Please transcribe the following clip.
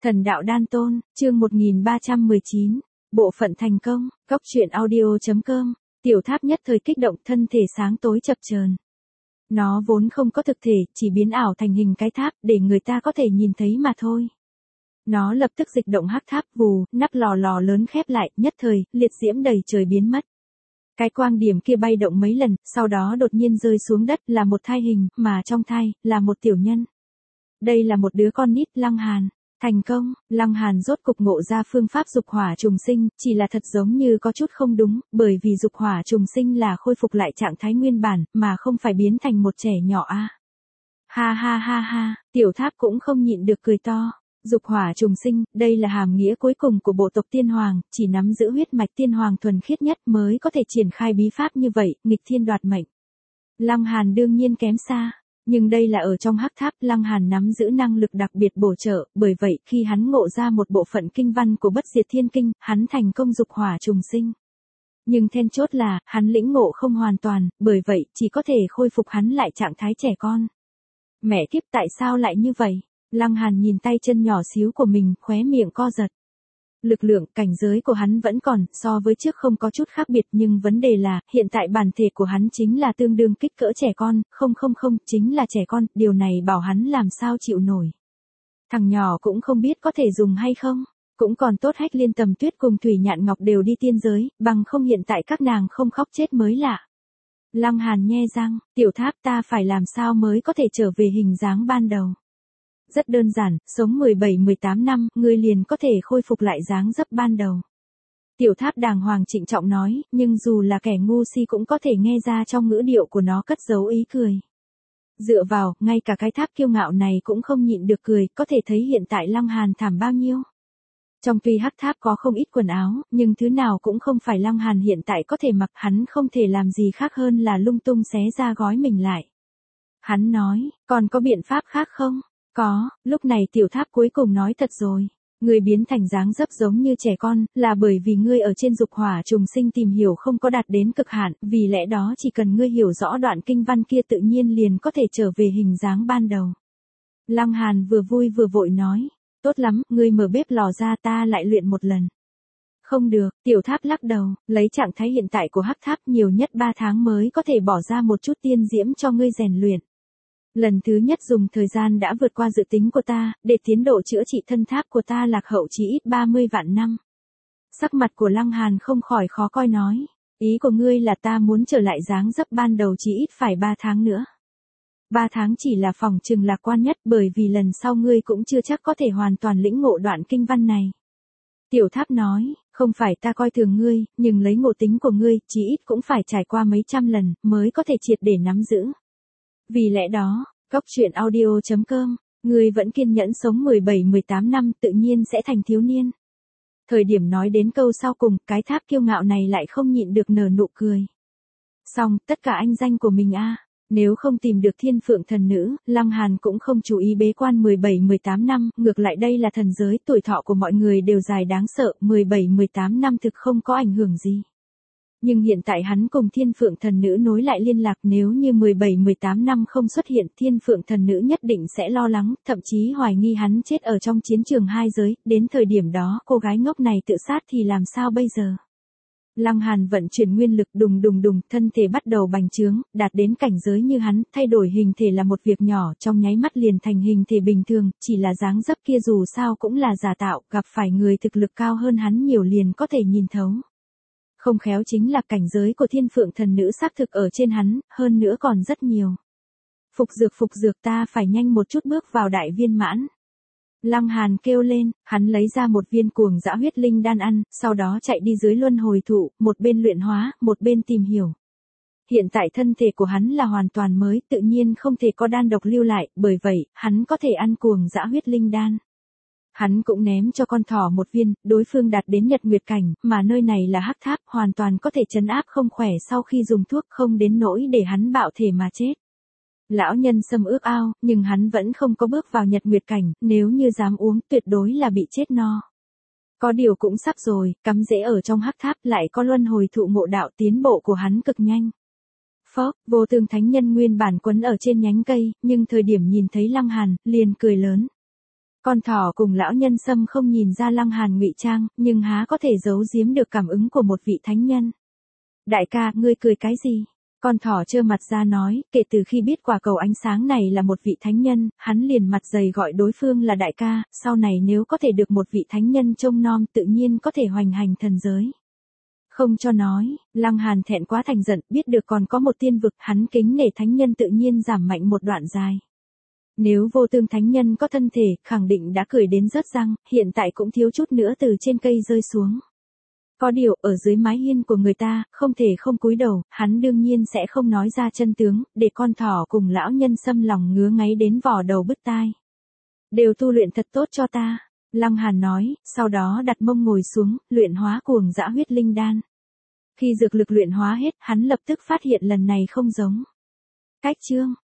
Thần đạo đan tôn, chương 1319, bộ phận thành công, góc truyện audio.com, tiểu tháp nhất thời kích động thân thể sáng tối chập chờn. Nó vốn không có thực thể, chỉ biến ảo thành hình cái tháp để người ta có thể nhìn thấy mà thôi. Nó lập tức dịch động hắc tháp vù, nắp lò lớn khép lại, nhất thời, liệt diễm đầy trời biến mất. Cái quang điểm kia bay động mấy lần, sau đó đột nhiên rơi xuống đất là một thai hình, mà trong thai, là một tiểu nhân. Đây là một đứa con nít Lăng Hàn. Thành công, Lăng Hàn rốt cục ngộ ra phương pháp dục hỏa trùng sinh, chỉ là thật giống như có chút không đúng, bởi vì dục hỏa trùng sinh là khôi phục lại trạng thái nguyên bản, mà không phải biến thành một trẻ nhỏ a. Ha ha ha ha, tiểu tháp cũng không nhịn được cười to. Dục hỏa trùng sinh, đây là hàm nghĩa cuối cùng của bộ tộc tiên hoàng, chỉ nắm giữ huyết mạch tiên hoàng thuần khiết nhất mới có thể triển khai bí pháp như vậy, nghịch thiên đoạt mệnh. Lăng Hàn đương nhiên kém xa. Nhưng đây là ở trong hắc tháp, Lăng Hàn nắm giữ năng lực đặc biệt bổ trợ, bởi vậy khi hắn ngộ ra một bộ phận kinh văn của Bất Diệt Thiên Kinh, hắn thành công dục hỏa trùng sinh. Nhưng then chốt là, hắn lĩnh ngộ không hoàn toàn, bởi vậy chỉ có thể khôi phục hắn lại trạng thái trẻ con. Mẹ kiếp, tại sao lại như vậy? Lăng Hàn nhìn tay chân nhỏ xíu của mình, khóe miệng co giật. Lực lượng, cảnh giới của hắn vẫn còn, so với trước không có chút khác biệt, nhưng vấn đề là, hiện tại bản thể của hắn chính là tương đương kích cỡ trẻ con, không, chính là trẻ con, điều này bảo hắn làm sao chịu nổi. Thằng nhỏ cũng không biết có thể dùng hay không, cũng còn tốt Hách Liên Tầm Tuyết cùng Thủy Nhạn Ngọc đều đi tiên giới, bằng không hiện tại các nàng không khóc chết mới lạ. Lăng Hàn nhe răng, tiểu tháp ta phải làm sao mới có thể trở về hình dáng ban đầu. Rất đơn giản, sống 17-18 năm, ngươi liền có thể khôi phục lại dáng dấp ban đầu. Tiểu tháp đàng hoàng trịnh trọng nói, nhưng dù là kẻ ngu si cũng có thể nghe ra trong ngữ điệu của nó cất giấu ý cười. Dựa vào, ngay cả cái tháp kiêu ngạo này cũng không nhịn được cười, có thể thấy hiện tại Lăng Hàn thảm bao nhiêu. Trong tuy hắc tháp có không ít quần áo, nhưng thứ nào cũng không phải Lăng Hàn hiện tại có thể mặc, hắn không thể làm gì khác hơn là lung tung xé ra gói mình lại. Hắn nói, còn có biện pháp khác không? Có, lúc này tiểu tháp cuối cùng nói thật rồi. Ngươi biến thành dáng dấp giống như trẻ con, là bởi vì ngươi ở trên dục hỏa trùng sinh tìm hiểu không có đạt đến cực hạn, vì lẽ đó chỉ cần ngươi hiểu rõ đoạn kinh văn kia tự nhiên liền có thể trở về hình dáng ban đầu. Lăng Hàn vừa vui vừa vội nói, tốt lắm, ngươi mở bếp lò ra ta lại luyện một lần. Không được, tiểu tháp lắc đầu, lấy trạng thái hiện tại của hắc tháp nhiều nhất 3 tháng mới có thể bỏ ra một chút tiên diễm cho ngươi rèn luyện. Lần thứ nhất dùng thời gian đã vượt qua dự tính của ta, để tiến độ chữa trị thân tháp của ta lạc hậu chỉ ít 30 vạn năm. Sắc mặt của Lăng Hàn không khỏi khó coi nói, ý của ngươi là ta muốn trở lại dáng dấp ban đầu chỉ ít phải 3 tháng nữa. 3 tháng chỉ là phỏng chừng lạc quan nhất, bởi vì lần sau ngươi cũng chưa chắc có thể hoàn toàn lĩnh ngộ đoạn kinh văn này. Tiểu tháp nói, không phải ta coi thường ngươi, nhưng lấy ngộ tính của ngươi, chỉ ít cũng phải trải qua mấy trăm lần, mới có thể triệt để nắm giữ. Vì lẽ đó, góc truyện audio.com, ngươi vẫn kiên nhẫn sống 17-18 năm tự nhiên sẽ thành thiếu niên. Thời điểm nói đến câu sau cùng, cái tháp kiêu ngạo này lại không nhịn được nở nụ cười. Xong, tất cả anh danh của mình nếu không tìm được thiên phượng thần nữ, Lăng Hàn cũng không chú ý bế quan 17-18 năm, ngược lại đây là thần giới, tuổi thọ của mọi người đều dài đáng sợ, 17-18 năm thực không có ảnh hưởng gì. Nhưng hiện tại hắn cùng thiên phượng thần nữ nối lại liên lạc, nếu như 17-18 năm không xuất hiện, thiên phượng thần nữ nhất định sẽ lo lắng, thậm chí hoài nghi hắn chết ở trong chiến trường hai giới, đến thời điểm đó cô gái ngốc này tự sát thì làm sao bây giờ? Lăng Hàn vận chuyển nguyên lực đùng, thân thể bắt đầu bành trướng, đạt đến cảnh giới như hắn, thay đổi hình thể là một việc nhỏ, trong nháy mắt liền thành hình thể bình thường, chỉ là dáng dấp kia dù sao cũng là giả tạo, gặp phải người thực lực cao hơn hắn nhiều liền có thể nhìn thấu. Không khéo chính là cảnh giới của thiên phượng thần nữ xác thực ở trên hắn, hơn nữa còn rất nhiều. Phục dược ta phải nhanh một chút bước vào đại viên mãn. Lăng Hàn kêu lên, hắn lấy ra một viên cuồng dã huyết linh đan ăn, sau đó chạy đi dưới luân hồi thụ, một bên luyện hóa, một bên tìm hiểu. Hiện tại thân thể của hắn là hoàn toàn mới, tự nhiên không thể có đan độc lưu lại, bởi vậy, hắn có thể ăn cuồng dã huyết linh đan. Hắn cũng ném cho con thỏ một viên, đối phương đạt đến nhật nguyệt cảnh, mà nơi này là hắc tháp, hoàn toàn có thể trấn áp không khỏe sau khi dùng thuốc, không đến nỗi để hắn bạo thể mà chết. Lão nhân xâm ước ao, nhưng hắn vẫn không có bước vào nhật nguyệt cảnh, nếu như dám uống tuyệt đối là bị chết no. Có điều cũng sắp rồi, cắm rễ ở trong hắc tháp lại có luân hồi thụ ngộ đạo, tiến bộ của hắn cực nhanh. Phốc, vô tương thánh nhân nguyên bản quấn ở trên nhánh cây, nhưng thời điểm nhìn thấy Lăng Hàn, liền cười lớn. Con thỏ cùng lão nhân sâm không nhìn ra Lăng Hàn ngụy trang, nhưng há có thể giấu giếm được cảm ứng của một vị thánh nhân. Đại ca, ngươi cười cái gì? Con thỏ trơ mặt ra nói, kể từ khi biết quả cầu ánh sáng này là một vị thánh nhân, hắn liền mặt dày gọi đối phương là đại ca, sau này nếu có thể được một vị thánh nhân trông nom tự nhiên có thể hoành hành thần giới. Không cho nói, Lăng Hàn thẹn quá thành giận, biết được còn có một tiên vực, hắn kính nể thánh nhân tự nhiên giảm mạnh một đoạn dài. Nếu vô tương thánh nhân có thân thể, khẳng định đã cười đến rớt răng, hiện tại cũng thiếu chút nữa từ trên cây rơi xuống. Có điều, ở dưới mái hiên của người ta, không thể không cúi đầu, hắn đương nhiên sẽ không nói ra chân tướng, để con thỏ cùng lão nhân xâm lòng ngứa ngáy đến vò đầu bứt tai. Đều tu luyện thật tốt cho ta, Lăng Hàn nói, sau đó đặt mông ngồi xuống, luyện hóa cuồng dã huyết linh đan. Khi dược lực luyện hóa hết, hắn lập tức phát hiện lần này không giống cách chương.